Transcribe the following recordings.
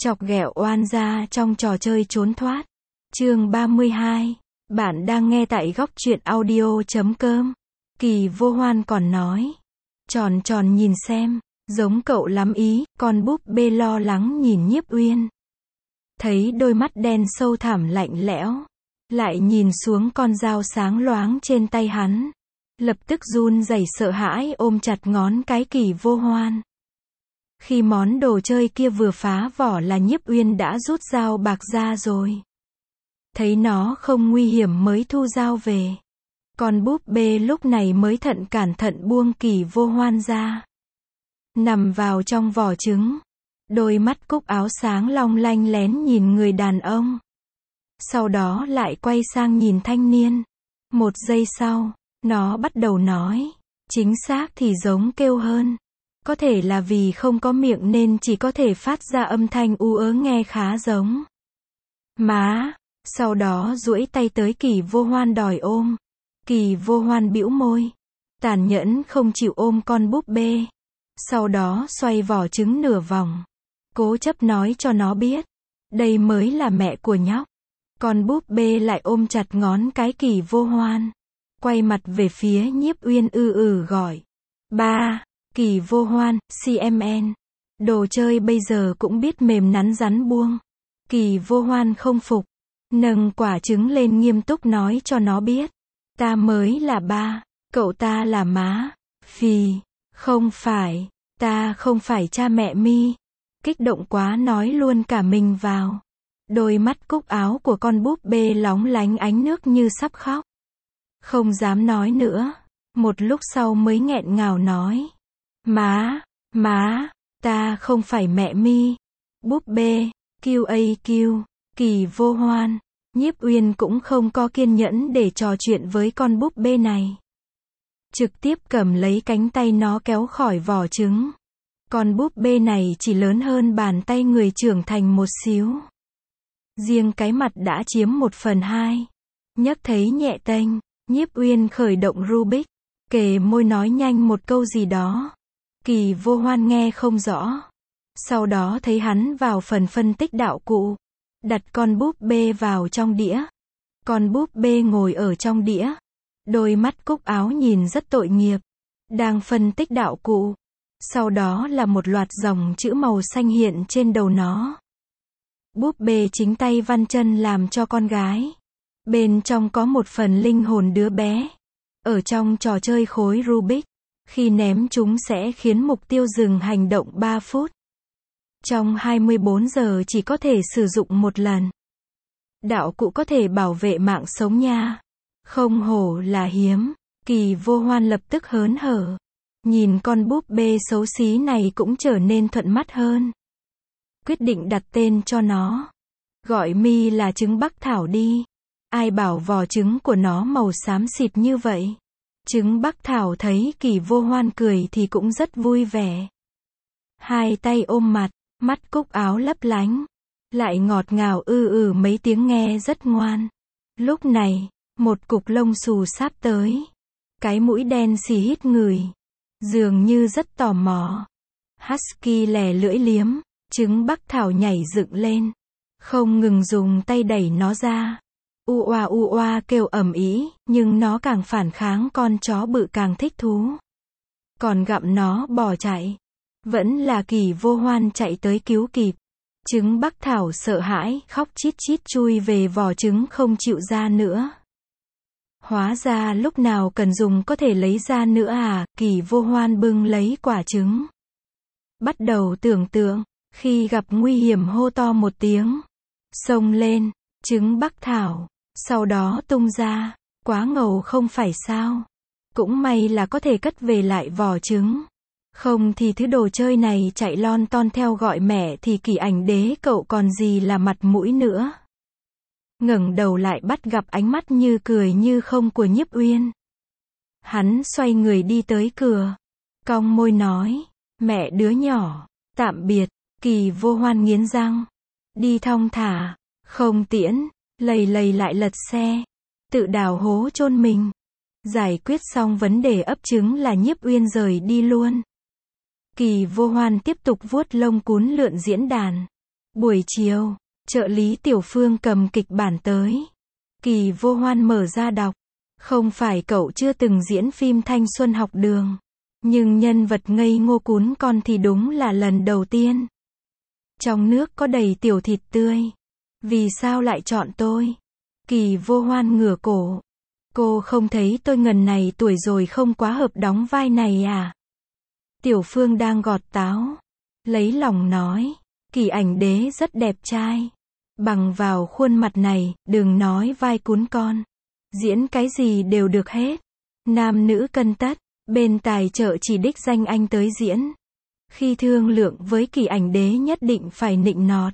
Chọc ghẹo oan gia trong trò chơi trốn thoát. Chương 32. Bạn đang nghe tại góc truyện audio.com. Kỳ Vô Hoan còn nói. Tròn tròn nhìn xem, giống cậu lắm ý, con búp bê lo lắng nhìn Nhiếp Uyên. Thấy đôi mắt đen sâu thẳm lạnh lẽo, lại nhìn xuống con dao sáng loáng trên tay hắn. Lập tức run rẩy sợ hãi ôm chặt ngón cái Kỳ Vô Hoan. Khi món đồ chơi kia vừa phá vỏ là Nhiếp Uyên đã rút dao bạc ra rồi. Thấy nó không nguy hiểm mới thu dao về. Con búp bê lúc này mới cẩn thận buông Kỳ Vô Hoan ra. Nằm vào trong vỏ trứng. Đôi mắt cúc áo sáng long lanh lén nhìn người đàn ông. Sau đó lại quay sang nhìn thanh niên. Một giây sau, nó bắt đầu nói. Chính xác thì giống kêu hơn. Có thể là vì không có miệng nên chỉ có thể phát ra âm thanh u ớ nghe khá giống. Má. Sau đó duỗi tay tới Kỳ Vô Hoan đòi ôm. Kỳ Vô Hoan bĩu môi. Tàn nhẫn không chịu ôm con búp bê. Sau đó xoay vỏ trứng nửa vòng. Cố chấp nói cho nó biết. Đây mới là mẹ của nhóc. Con búp bê lại ôm chặt ngón cái Kỳ Vô Hoan. Quay mặt về phía Nhiếp Uyên gọi. Ba. Kỳ Vô Hoan, CMN. Đồ chơi bây giờ cũng biết mềm nắn rắn buông. Kỳ Vô Hoan không phục. Nâng quả trứng lên nghiêm túc nói cho nó biết. Ta mới là ba, cậu ta là má. Phì, không phải, ta không phải cha mẹ mi. Kích động quá nói luôn cả mình vào. Đôi mắt cúc áo của con búp bê lóng lánh ánh nước như sắp khóc. Không dám nói nữa. Một lúc sau mới nghẹn ngào nói. Má, ta không phải mẹ mi. Búp bê, QAQ, Kỳ Vô Hoan. Nhiếp Uyên cũng không có kiên nhẫn để trò chuyện với con búp bê này. Trực tiếp cầm lấy cánh tay nó kéo khỏi vỏ trứng. Con búp bê này chỉ lớn hơn bàn tay người trưởng thành một xíu. Riêng cái mặt đã chiếm 1/2. Nhấc thấy nhẹ tênh, Nhiếp Uyên khởi động Rubik. Kề môi nói nhanh một câu gì đó. Kỳ Vô Hoan nghe không rõ. Sau đó thấy hắn vào phần phân tích đạo cụ. Đặt con búp bê vào trong đĩa. Con búp bê ngồi ở trong đĩa. Đôi mắt cúc áo nhìn rất tội nghiệp. Đang phân tích đạo cụ. Sau đó là một loạt dòng chữ màu xanh hiện trên đầu nó. Búp bê chính tay văn chân làm cho con gái. Bên trong có một phần linh hồn đứa bé. Ở trong trò chơi khối Rubik. Khi ném chúng sẽ khiến mục tiêu dừng hành động 3 phút. Trong 24 giờ chỉ có thể sử dụng một lần. Đạo cụ có thể bảo vệ mạng sống nha. Không hổ là hiếm. Kỳ Vô Hoan lập tức hớn hở. Nhìn con búp bê xấu xí này cũng trở nên thuận mắt hơn. Quyết định đặt tên cho nó. Gọi mi là trứng Bắc Thảo đi. Ai bảo vỏ trứng của nó màu xám xịt như vậy. Trứng Bắc Thảo thấy Kỳ Vô Hoan cười thì cũng rất vui vẻ. Hai tay ôm mặt, mắt cúc áo lấp lánh. Lại ngọt ngào mấy tiếng nghe rất ngoan. Lúc này, một cục lông xù sáp tới. Cái mũi đen xì hít ngửi. Dường như rất tò mò. Husky lè lưỡi liếm. Trứng Bắc Thảo nhảy dựng lên. Không ngừng dùng tay đẩy nó ra. U oa kêu ầm ĩ, nhưng nó càng phản kháng con chó bự càng thích thú. Còn gặm nó bỏ chạy. Vẫn là Kỳ Vô Hoan chạy tới cứu kịp. Trứng Bắc Thảo sợ hãi, khóc chít chít chui về vỏ trứng không chịu ra nữa. Hóa ra lúc nào cần dùng có thể lấy ra nữa à, Kỳ Vô Hoan bưng lấy quả trứng. Bắt đầu tưởng tượng, khi gặp nguy hiểm hô to một tiếng. Xông lên, trứng Bắc Thảo. Sau đó tung ra. Quá ngầu không phải sao. Cũng may là có thể cất về lại vỏ trứng. Không thì thứ đồ chơi này chạy lon ton theo gọi mẹ thì Kỳ Ảnh Đế cậu còn gì là mặt mũi nữa. Ngẩng đầu lại bắt gặp ánh mắt như cười như không của Nhiếp Uyên. Hắn xoay người đi tới cửa. Cong môi nói. Mẹ đứa nhỏ. Tạm biệt. Kỳ Vô Hoan nghiến răng. Đi thong thả. Không tiễn. Lầy lại lật xe. Tự đào hố chôn mình. Giải quyết xong vấn đề ấp trứng là Nhiếp Uyên rời đi luôn. Kỳ Vô Hoan tiếp tục vuốt lông cún lượn diễn đàn. Buổi chiều, trợ lý Tiểu Phương cầm kịch bản tới. Kỳ Vô Hoan mở ra đọc. Không phải cậu chưa từng diễn phim thanh xuân học đường. Nhưng nhân vật ngây ngô cún con thì đúng là lần đầu tiên. Trong nước có đầy tiểu thịt tươi. Vì sao lại chọn tôi? Kỳ Vô Hoan ngửa cổ. Cô không thấy tôi ngần này tuổi rồi không quá hợp đóng vai này à? Tiểu Phương đang gọt táo. Lấy lòng nói. Kỳ Ảnh Đế rất đẹp trai. Bằng vào khuôn mặt này, đừng nói vai cún con. Diễn cái gì đều được hết. Nam nữ cân tất. Bên tài trợ chỉ đích danh anh tới diễn. Khi thương lượng với Kỳ Ảnh Đế nhất định phải nịnh nọt.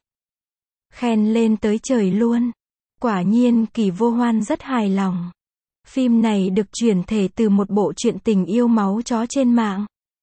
Khen lên tới trời luôn. Quả nhiên Kỳ Vô Hoan rất hài lòng. Phim này được chuyển thể từ một bộ truyện tình yêu máu chó trên mạng.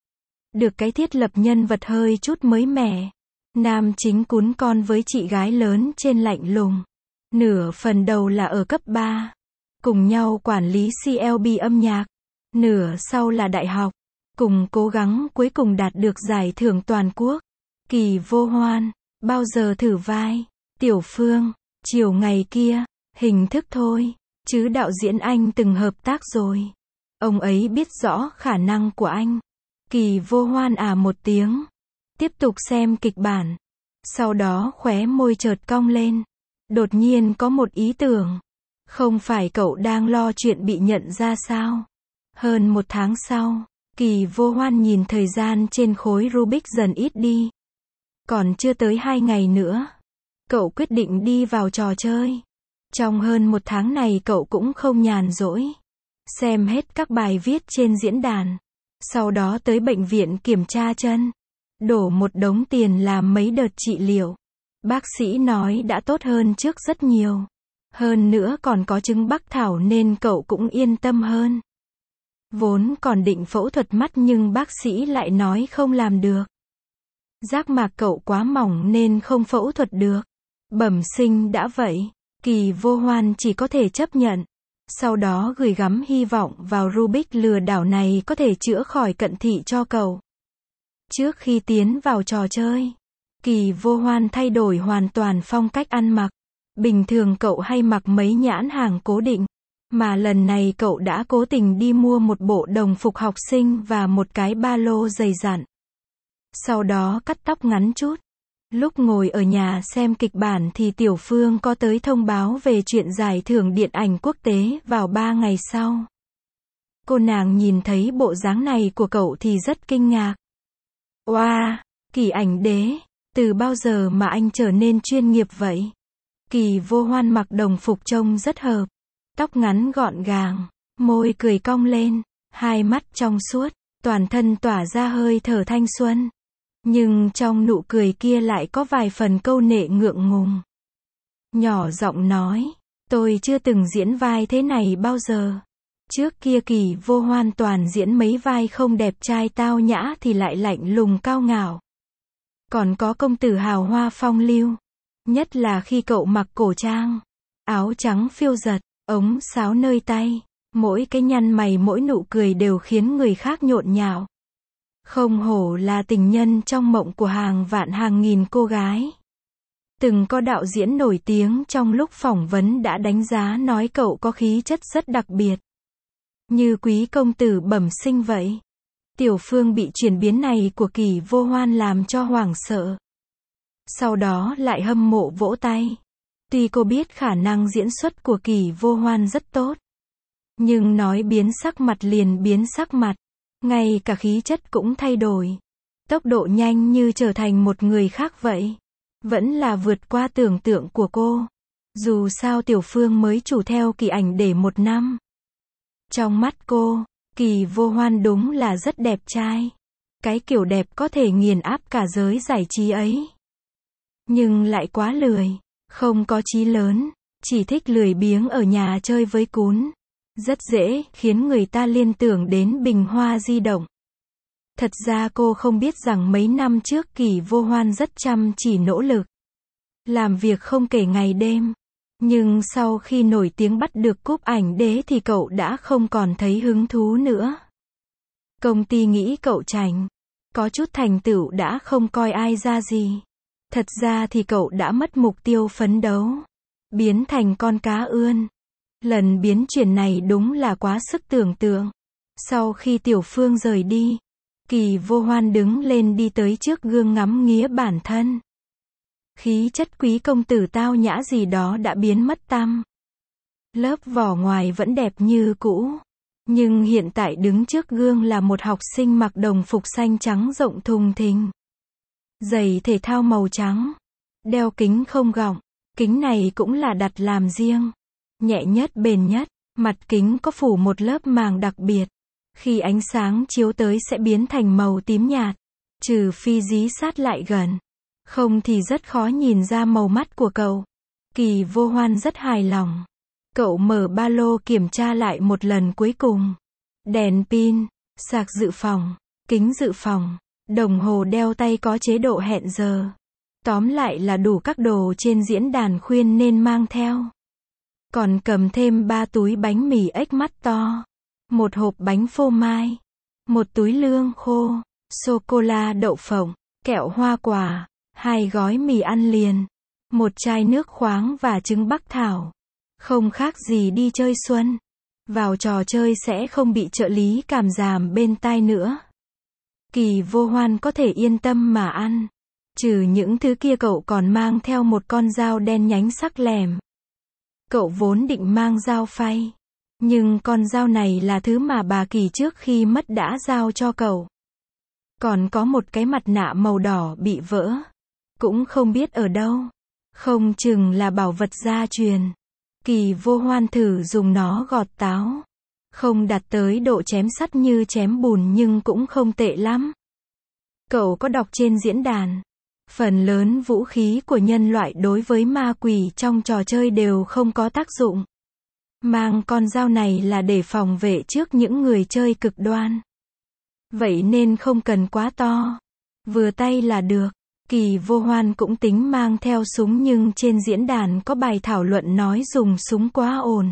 Được cái thiết lập nhân vật hơi chút mới mẻ. Nam chính cún con với chị gái lớn trên lạnh lùng. Nửa phần đầu là ở cấp 3. Cùng nhau quản lý CLB âm nhạc. Nửa sau là đại học. Cùng cố gắng cuối cùng đạt được giải thưởng toàn quốc. Kỳ Vô Hoan, bao giờ thử vai? Tiểu Phương, chiều ngày kia, hình thức thôi. Chứ đạo diễn anh từng hợp tác rồi. Ông ấy biết rõ khả năng của anh. Kỳ Vô Hoan à một tiếng. Tiếp tục xem kịch bản. Sau đó khóe môi chợt cong lên. Đột nhiên có một ý tưởng. Không phải cậu đang lo chuyện bị nhận ra sao? Hơn 1 tháng sau, Kỳ Vô Hoan nhìn thời gian trên khối Rubik dần ít đi. Còn chưa tới 2 ngày nữa. Cậu quyết định đi vào trò chơi. Trong hơn 1 tháng này cậu cũng không nhàn rỗi. Xem hết các bài viết trên diễn đàn. Sau đó tới bệnh viện kiểm tra chân. Đổ một đống tiền làm mấy đợt trị liệu. Bác sĩ nói đã tốt hơn trước rất nhiều. Hơn nữa còn có chứng Bắc Thảo nên cậu cũng yên tâm hơn. Vốn còn định phẫu thuật mắt nhưng bác sĩ lại nói không làm được. Giác mạc cậu quá mỏng nên không phẫu thuật được. Bẩm sinh đã vậy. Kỳ Vô Hoan chỉ có thể chấp nhận. Sau đó gửi gắm hy vọng vào Rubik lừa đảo này có thể chữa khỏi cận thị cho cậu. Trước khi tiến vào trò chơi, Kỳ Vô Hoan thay đổi hoàn toàn phong cách ăn mặc. Bình thường cậu hay mặc mấy nhãn hàng cố định. Mà lần này cậu đã cố tình đi mua một bộ đồng phục học sinh và một cái ba lô dày dặn. Sau đó cắt tóc ngắn chút. Lúc ngồi ở nhà xem kịch bản thì Tiểu Phương có tới thông báo về chuyện giải thưởng điện ảnh quốc tế vào 3 ngày sau. Cô nàng nhìn thấy bộ dáng này của cậu thì rất kinh ngạc. Oa, Kỳ Ảnh Đế, từ bao giờ mà anh trở nên chuyên nghiệp vậy? Kỳ Vô Hoan mặc đồng phục trông rất hợp. Tóc ngắn gọn gàng, môi cười cong lên, hai mắt trong suốt, toàn thân tỏa ra hơi thở thanh xuân. Nhưng trong nụ cười kia lại có vài phần câu nệ ngượng ngùng. Nhỏ giọng nói, tôi chưa từng diễn vai thế này bao giờ. Trước kia Kỳ Vô Hoan toàn diễn mấy vai không đẹp trai tao nhã thì lại lạnh lùng cao ngạo. Còn có công tử hào hoa phong lưu. Nhất là khi cậu mặc cổ trang, áo trắng phiêu giật, ống sáo nơi tay. Mỗi cái nhăn mày mỗi nụ cười đều khiến người khác nhộn nhạo. Không hổ là tình nhân trong mộng của hàng vạn hàng nghìn cô gái. Từng có đạo diễn nổi tiếng trong lúc phỏng vấn đã đánh giá nói cậu có khí chất rất đặc biệt. Như quý công tử bẩm sinh vậy. Tiểu Phương bị chuyển biến này của Kỳ Vô Hoan làm cho hoảng sợ. Sau đó lại hâm mộ vỗ tay. Tuy cô biết khả năng diễn xuất của Kỳ Vô Hoan rất tốt. Nhưng nói biến sắc mặt liền biến sắc mặt. Ngay cả khí chất cũng thay đổi. Tốc độ nhanh như trở thành một người khác vậy. Vẫn là vượt qua tưởng tượng của cô. Dù sao Tiểu Phương mới chủ theo Kỳ Ảnh Đế 1 năm. Trong mắt cô, Kỳ Vô Hoan đúng là rất đẹp trai. Cái kiểu đẹp có thể nghiền áp cả giới giải trí ấy. Nhưng lại quá lười. Không có chí lớn. Chỉ thích lười biếng ở nhà chơi với cún. Rất dễ khiến người ta liên tưởng đến bình hoa di động. Thật ra cô không biết rằng mấy năm trước Kỳ Vô Hoan rất chăm chỉ nỗ lực. Làm việc không kể ngày đêm. Nhưng sau khi nổi tiếng bắt được cúp ảnh đế thì cậu đã không còn thấy hứng thú nữa. Công ty nghĩ cậu chảnh. Có chút thành tựu đã không coi ai ra gì. Thật ra thì cậu đã mất mục tiêu phấn đấu, biến thành con cá ươn. Lần biến chuyển này đúng là quá sức tưởng tượng. Sau khi Tiểu Phương rời đi, Kỳ Vô Hoan đứng lên đi tới trước gương ngắm nghía bản thân. Khí chất quý công tử tao nhã gì đó đã biến mất tăm. Lớp vỏ ngoài vẫn đẹp như cũ, nhưng hiện tại đứng trước gương là một học sinh mặc đồng phục xanh trắng rộng thùng thình. Giày thể thao màu trắng, đeo kính không gọng, kính này cũng là đặt làm riêng. Nhẹ nhất bền nhất, mặt kính có phủ một lớp màng đặc biệt. Khi ánh sáng chiếu tới sẽ biến thành màu tím nhạt, trừ phi dí sát lại gần. Không thì rất khó nhìn ra màu mắt của cậu. Kỳ Vô Hoan rất hài lòng. Cậu mở ba lô kiểm tra lại một lần cuối cùng. Đèn pin, sạc dự phòng, kính dự phòng, đồng hồ đeo tay có chế độ hẹn giờ. Tóm lại là đủ các đồ trên diễn đàn khuyên nên mang theo. Còn cầm thêm 3 túi bánh mì ếch mắt to, một hộp bánh phô mai, một túi lương khô, sô-cô-la đậu phộng, kẹo hoa quả, 2 gói mì ăn liền, một chai nước khoáng và trứng bắc thảo. Không khác gì đi chơi xuân. Vào trò chơi sẽ không bị trợ lý cảm giảm bên tai nữa. Kỳ Vô Hoan có thể yên tâm mà ăn. Trừ những thứ kia cậu còn mang theo một con dao đen nhánh sắc lẻm. Cậu vốn định mang dao phay, nhưng con dao này là thứ mà bà Kỳ trước khi mất đã giao cho cậu. Còn có một cái mặt nạ màu đỏ bị vỡ, cũng không biết ở đâu, không chừng là bảo vật gia truyền. Kỳ Vô Hoan thử dùng nó gọt táo, không đạt tới độ chém sắt như chém bùn nhưng cũng không tệ lắm. Cậu có đọc trên diễn đàn, phần lớn vũ khí của nhân loại đối với ma quỷ trong trò chơi đều không có tác dụng. Mang con dao này là để phòng vệ trước những người chơi cực đoan. Vậy nên không cần quá to, vừa tay là được. Kỳ Vô Hoan cũng tính mang theo súng nhưng trên diễn đàn có bài thảo luận nói dùng súng quá ồn,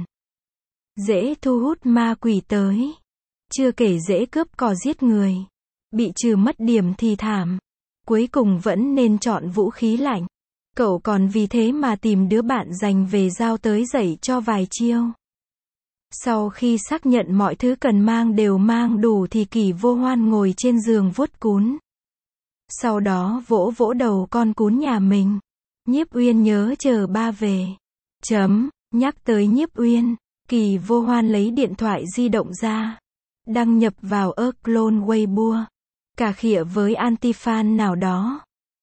dễ thu hút ma quỷ tới. Chưa kể dễ cướp cò giết người, bị trừ mất điểm thì thảm. Cuối cùng vẫn nên chọn vũ khí lạnh. Cậu còn vì thế mà tìm đứa bạn dành về giao tới dạy cho vài chiêu. Sau khi xác nhận mọi thứ cần mang đều mang đủ thì Kỳ Vô Hoan ngồi trên giường vuốt cún. Sau đó vỗ vỗ đầu con cún nhà mình. Nhiếp Uyên nhớ chờ ba về. Nhắc tới Nhiếp Uyên, Kỳ Vô Hoan lấy điện thoại di động ra, đăng nhập vào clone Weibo. Cà khịa với anti-fan nào đó.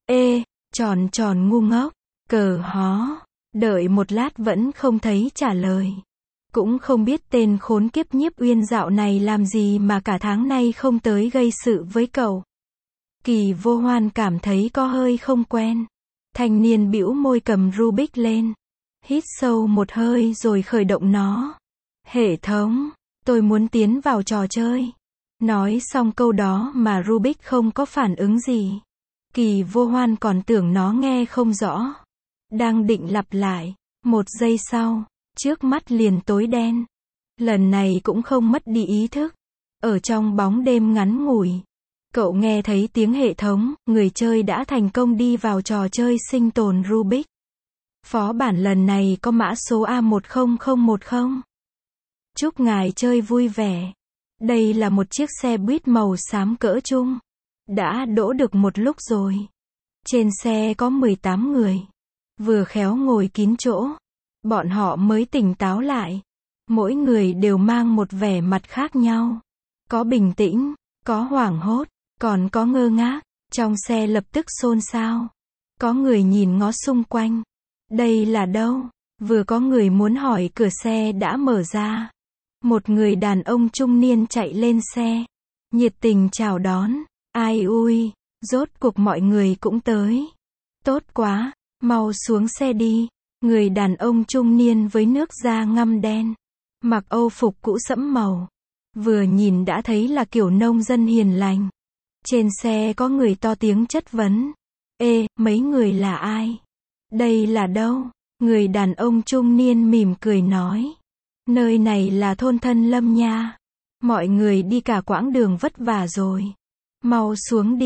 Tròn ngu ngốc, cờ hó. Đợi một lát vẫn không thấy trả lời. Cũng không biết tên khốn kiếp Nhiếp Uyên dạo này làm gì mà cả tháng nay không tới gây sự với cậu. Kỳ Vô Hoan cảm thấy có hơi không quen. Thanh niên bĩu môi cầm Rubik lên, hít sâu một hơi rồi khởi động nó. Hệ thống, tôi muốn tiến vào trò chơi. Nói xong câu đó mà Rubik không có phản ứng gì. Kỳ Vô Hoan còn tưởng nó nghe không rõ. Đang định lặp lại. 1 giây sau, trước mắt liền tối đen. Lần này cũng không mất đi ý thức. Ở trong bóng đêm ngắn ngủi, cậu nghe thấy tiếng hệ thống, người chơi đã thành công đi vào trò chơi sinh tồn Rubik. Phó bản lần này có mã số A10010. Chúc ngài chơi vui vẻ. Đây là một chiếc xe buýt màu xám cỡ trung. Đã đỗ được một lúc rồi. Trên xe có 18 người. Vừa khéo ngồi kín chỗ. Bọn họ mới tỉnh táo lại. Mỗi người đều mang một vẻ mặt khác nhau. Có bình tĩnh, có hoảng hốt, còn có ngơ ngác. Trong xe lập tức xôn xao. Có người nhìn ngó xung quanh. Đây là đâu? Vừa có người muốn hỏi cửa xe đã mở ra. Một người đàn ông trung niên chạy lên xe, nhiệt tình chào đón. Ai ui, rốt cuộc mọi người cũng tới. Tốt quá, mau xuống xe đi. Người đàn ông trung niên với nước da ngăm đen, mặc âu phục cũ sẫm màu. Vừa nhìn đã thấy là kiểu nông dân hiền lành. Trên xe có người to tiếng chất vấn. Mấy người là ai? Đây là đâu? Người đàn ông trung niên mỉm cười nói. Nơi này là thôn Thân Lâm nha. Mọi người đi cả quãng đường vất vả rồi. Mau xuống đi.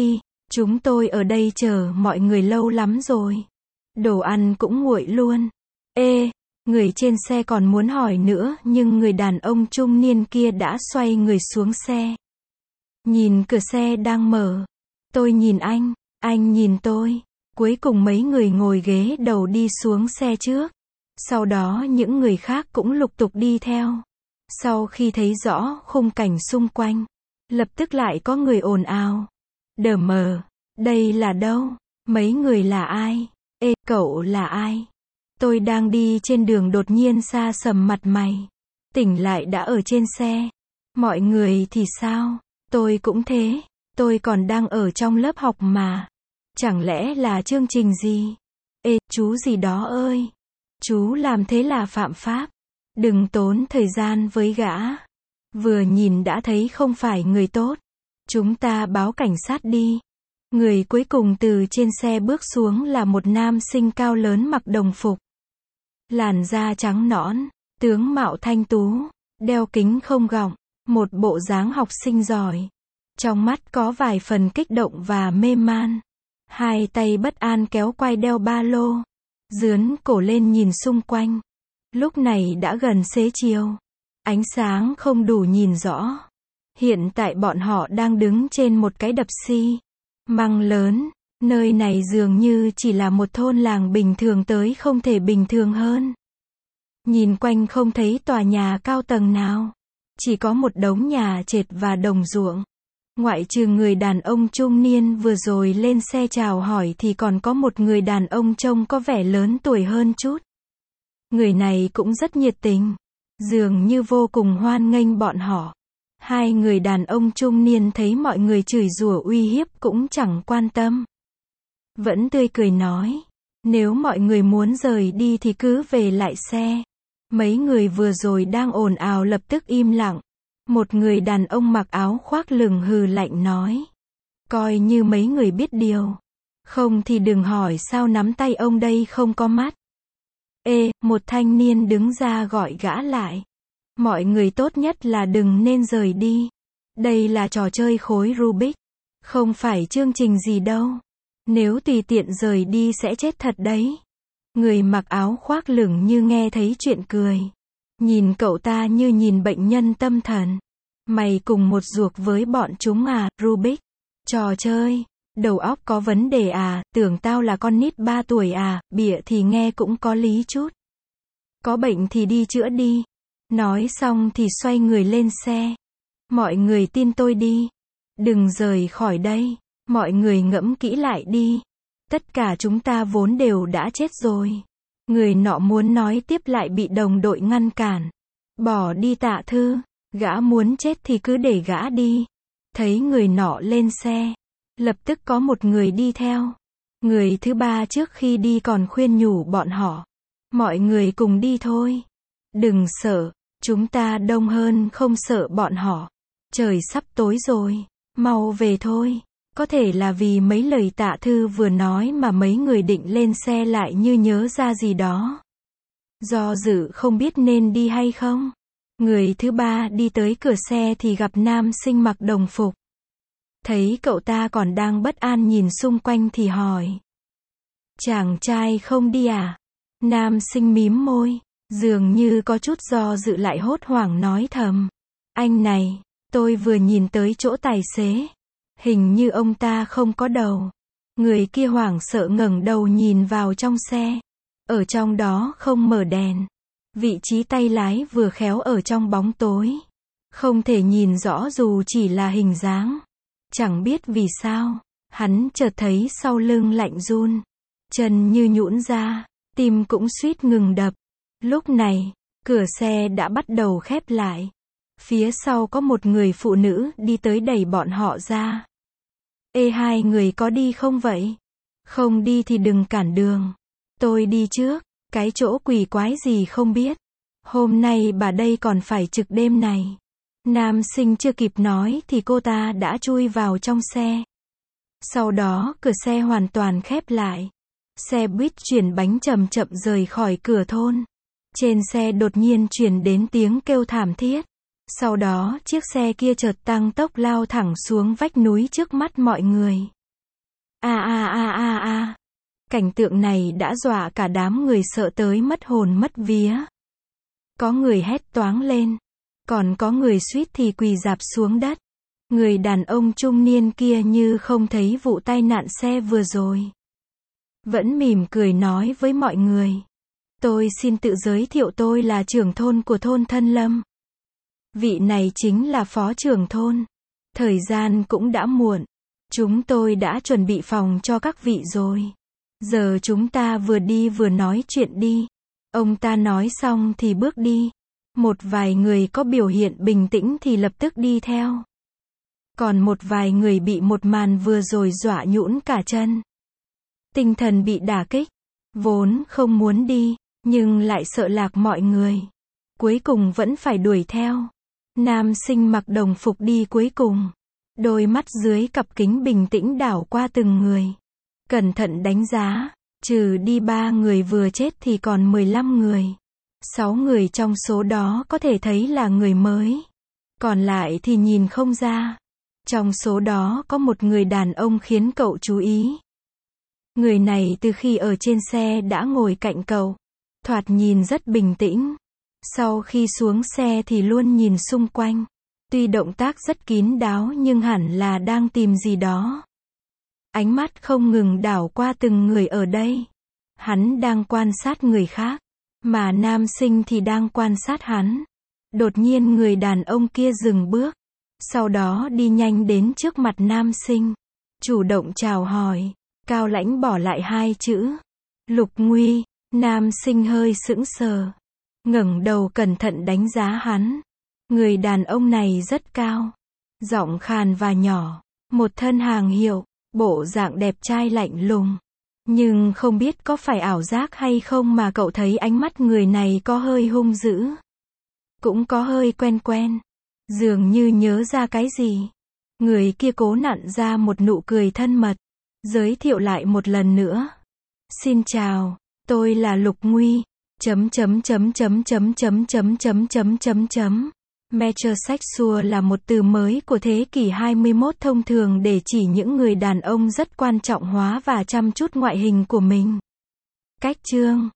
Chúng tôi ở đây chờ mọi người lâu lắm rồi. Đồ ăn cũng nguội luôn. Ê, người trên xe còn muốn hỏi nữa nhưng người đàn ông trung niên kia đã xoay người xuống xe. Nhìn cửa xe đang mở. Tôi nhìn anh nhìn tôi. Cuối cùng mấy người ngồi ghế đầu đi xuống xe trước. Sau đó những người khác cũng lục tục đi theo. Sau khi thấy rõ khung cảnh xung quanh, lập tức lại có người ồn ào. Đờ mờ, đây là đâu? Mấy người là ai? Ê, cậu là ai? Tôi đang đi trên đường đột nhiên xa sầm mặt mày. Tỉnh lại đã ở trên xe. Mọi người thì sao? Tôi cũng thế. Tôi còn đang ở trong lớp học mà. Chẳng lẽ là chương trình gì? Ê, chú gì đó ơi. Chú làm thế là phạm pháp. Đừng tốn thời gian với gã. Vừa nhìn đã thấy không phải người tốt. Chúng ta báo cảnh sát đi. Người cuối cùng từ trên xe bước xuống là một nam sinh cao lớn mặc đồng phục. Làn da trắng nõn, tướng mạo thanh tú, đeo kính không gọng, một bộ dáng học sinh giỏi. Trong mắt có vài phần kích động và mê man. Hai tay bất an kéo quai đeo ba lô. Dướn cổ lên nhìn xung quanh. Lúc này đã gần xế chiều. Ánh sáng không đủ nhìn rõ. Hiện tại bọn họ đang đứng trên một cái đập xi măng lớn. Nơi này dường như chỉ là một thôn làng bình thường tới không thể bình thường hơn. Nhìn quanh không thấy tòa nhà cao tầng nào. Chỉ có một đống nhà trệt và đồng ruộng. Ngoại trừ người đàn ông trung niên vừa rồi lên xe chào hỏi thì còn có một người đàn ông trông có vẻ lớn tuổi hơn chút. Người này cũng rất nhiệt tình. Dường như vô cùng hoan nghênh bọn họ. Hai người đàn ông trung niên thấy mọi người chửi rủa uy hiếp cũng chẳng quan tâm. Vẫn tươi cười nói. Nếu mọi người muốn rời đi thì cứ về lại xe. Mấy người vừa rồi đang ồn ào lập tức im lặng. Một người đàn ông mặc áo khoác lửng hừ lạnh nói. Coi như mấy người biết điều. Không thì đừng hỏi sao nắm tay ông đây không có mắt. Ê, một thanh niên đứng ra gọi gã lại. Mọi người tốt nhất là đừng nên rời đi. Đây là trò chơi khối Rubik. Không phải chương trình gì đâu. Nếu tùy tiện rời đi sẽ chết thật đấy. Người mặc áo khoác lửng như nghe thấy chuyện cười. Nhìn cậu ta như nhìn bệnh nhân tâm thần. Mày cùng một ruột với bọn chúng à, Rubik? Trò chơi. Đầu óc có vấn đề à, tưởng tao là con nít 3 tuổi à, bịa thì nghe cũng có lý chút. Có bệnh thì đi chữa đi. Nói xong thì xoay người lên xe. Mọi người tin tôi đi. Đừng rời khỏi đây. Mọi người ngẫm kỹ lại đi. Tất cả chúng ta vốn đều đã chết rồi. Người nọ muốn nói tiếp lại bị đồng đội ngăn cản. Bỏ đi Tạ Thư. Gã muốn chết thì cứ để gã đi. Thấy người nọ lên xe. Lập tức có một người đi theo. Người thứ ba trước khi đi còn khuyên nhủ bọn họ. Mọi người cùng đi thôi. Đừng sợ. Chúng ta đông hơn không sợ bọn họ. Trời sắp tối rồi. Mau về thôi. Có thể là vì mấy lời Tạ Thư vừa nói mà mấy người định lên xe lại như nhớ ra gì đó. Do dự không biết nên đi hay không. Người thứ ba đi tới cửa xe thì gặp nam sinh mặc đồng phục. Thấy cậu ta còn đang bất an nhìn xung quanh thì hỏi. Chàng trai không đi à? Nam sinh mím môi. Dường như có chút do dự lại hốt hoảng nói thầm. Anh này, tôi vừa nhìn tới chỗ tài xế. Hình như ông ta không có đầu. Người kia hoảng sợ ngẩng đầu nhìn vào trong xe. Ở trong đó không mở đèn. Vị trí tay lái vừa khéo ở trong bóng tối. Không thể nhìn rõ dù chỉ là hình dáng. Chẳng biết vì sao. Hắn chợt thấy sau lưng lạnh run. Chân như nhũn ra. Tim cũng suýt ngừng đập. Lúc này, cửa xe đã bắt đầu khép lại. Phía sau có một người phụ nữ đi tới đẩy bọn họ ra. Ê, hai người có đi không vậy? Không đi thì đừng cản đường. Tôi đi trước. Cái chỗ quỷ quái gì không biết. Hôm nay bà đây còn phải trực đêm này. Nam sinh chưa kịp nói thì cô ta đã chui vào trong xe. Sau đó cửa xe hoàn toàn khép lại. Xe buýt chuyển bánh chậm chậm rời khỏi cửa thôn. Trên xe đột nhiên truyền đến tiếng kêu thảm thiết. Sau đó chiếc xe kia chợt tăng tốc lao thẳng xuống vách núi trước mắt mọi người. A a a a a. Cảnh tượng này đã dọa cả đám người sợ tới mất hồn mất vía. Có người hét toáng lên, còn có người suýt thì quỳ rạp xuống đất. Người đàn ông trung niên kia như không thấy vụ tai nạn xe vừa rồi. Vẫn mỉm cười nói với mọi người. Tôi xin tự giới thiệu, tôi là trưởng thôn của thôn Thân Lâm. Vị này chính là phó trưởng thôn. Thời gian cũng đã muộn. Chúng tôi đã chuẩn bị phòng cho các vị rồi. Giờ chúng ta vừa đi vừa nói chuyện đi. Ông ta nói xong thì bước đi. Một vài người có biểu hiện bình tĩnh thì lập tức đi theo. Còn một vài người bị một màn vừa rồi dọa nhũn cả chân. Tinh thần bị đả kích. Vốn không muốn đi, nhưng lại sợ lạc mọi người. Cuối cùng vẫn phải đuổi theo. Nam sinh mặc đồng phục đi cuối cùng. Đôi mắt dưới cặp kính bình tĩnh đảo qua từng người. Cẩn thận đánh giá. Trừ đi 3 người vừa chết thì còn 15 người. 6 người trong số đó có thể thấy là người mới. Còn lại thì nhìn không ra. Trong số đó có một người đàn ông khiến cậu chú ý. Người này từ khi ở trên xe đã ngồi cạnh cậu. Thoạt nhìn rất bình tĩnh. Sau khi xuống xe thì luôn nhìn xung quanh. Tuy động tác rất kín đáo nhưng hẳn là đang tìm gì đó. Ánh mắt không ngừng đảo qua từng người ở đây. Hắn đang quan sát người khác. Mà nam sinh thì đang quan sát hắn. Đột nhiên người đàn ông kia dừng bước. Sau đó đi nhanh đến trước mặt nam sinh. Chủ động chào hỏi. Cao lãnh bỏ lại 2 chữ. Lục Nguy. Nam sinh hơi sững sờ. Ngẩng đầu cẩn thận đánh giá hắn. Người đàn ông này rất cao. Giọng khàn và nhỏ. Một thân hàng hiệu. Bộ dạng đẹp trai lạnh lùng. Nhưng không biết có phải ảo giác hay không mà cậu thấy ánh mắt người này có hơi hung dữ. Cũng có hơi quen quen. Dường như nhớ ra cái gì. Người kia cố nặn ra một nụ cười thân mật. Giới thiệu lại một lần nữa. Xin chào, tôi là Lục Nguy. Metrosexual là một từ mới của thế kỷ 21 thông thường để chỉ những người đàn ông rất quan trọng hóa và chăm chút ngoại hình của mình. Cách chương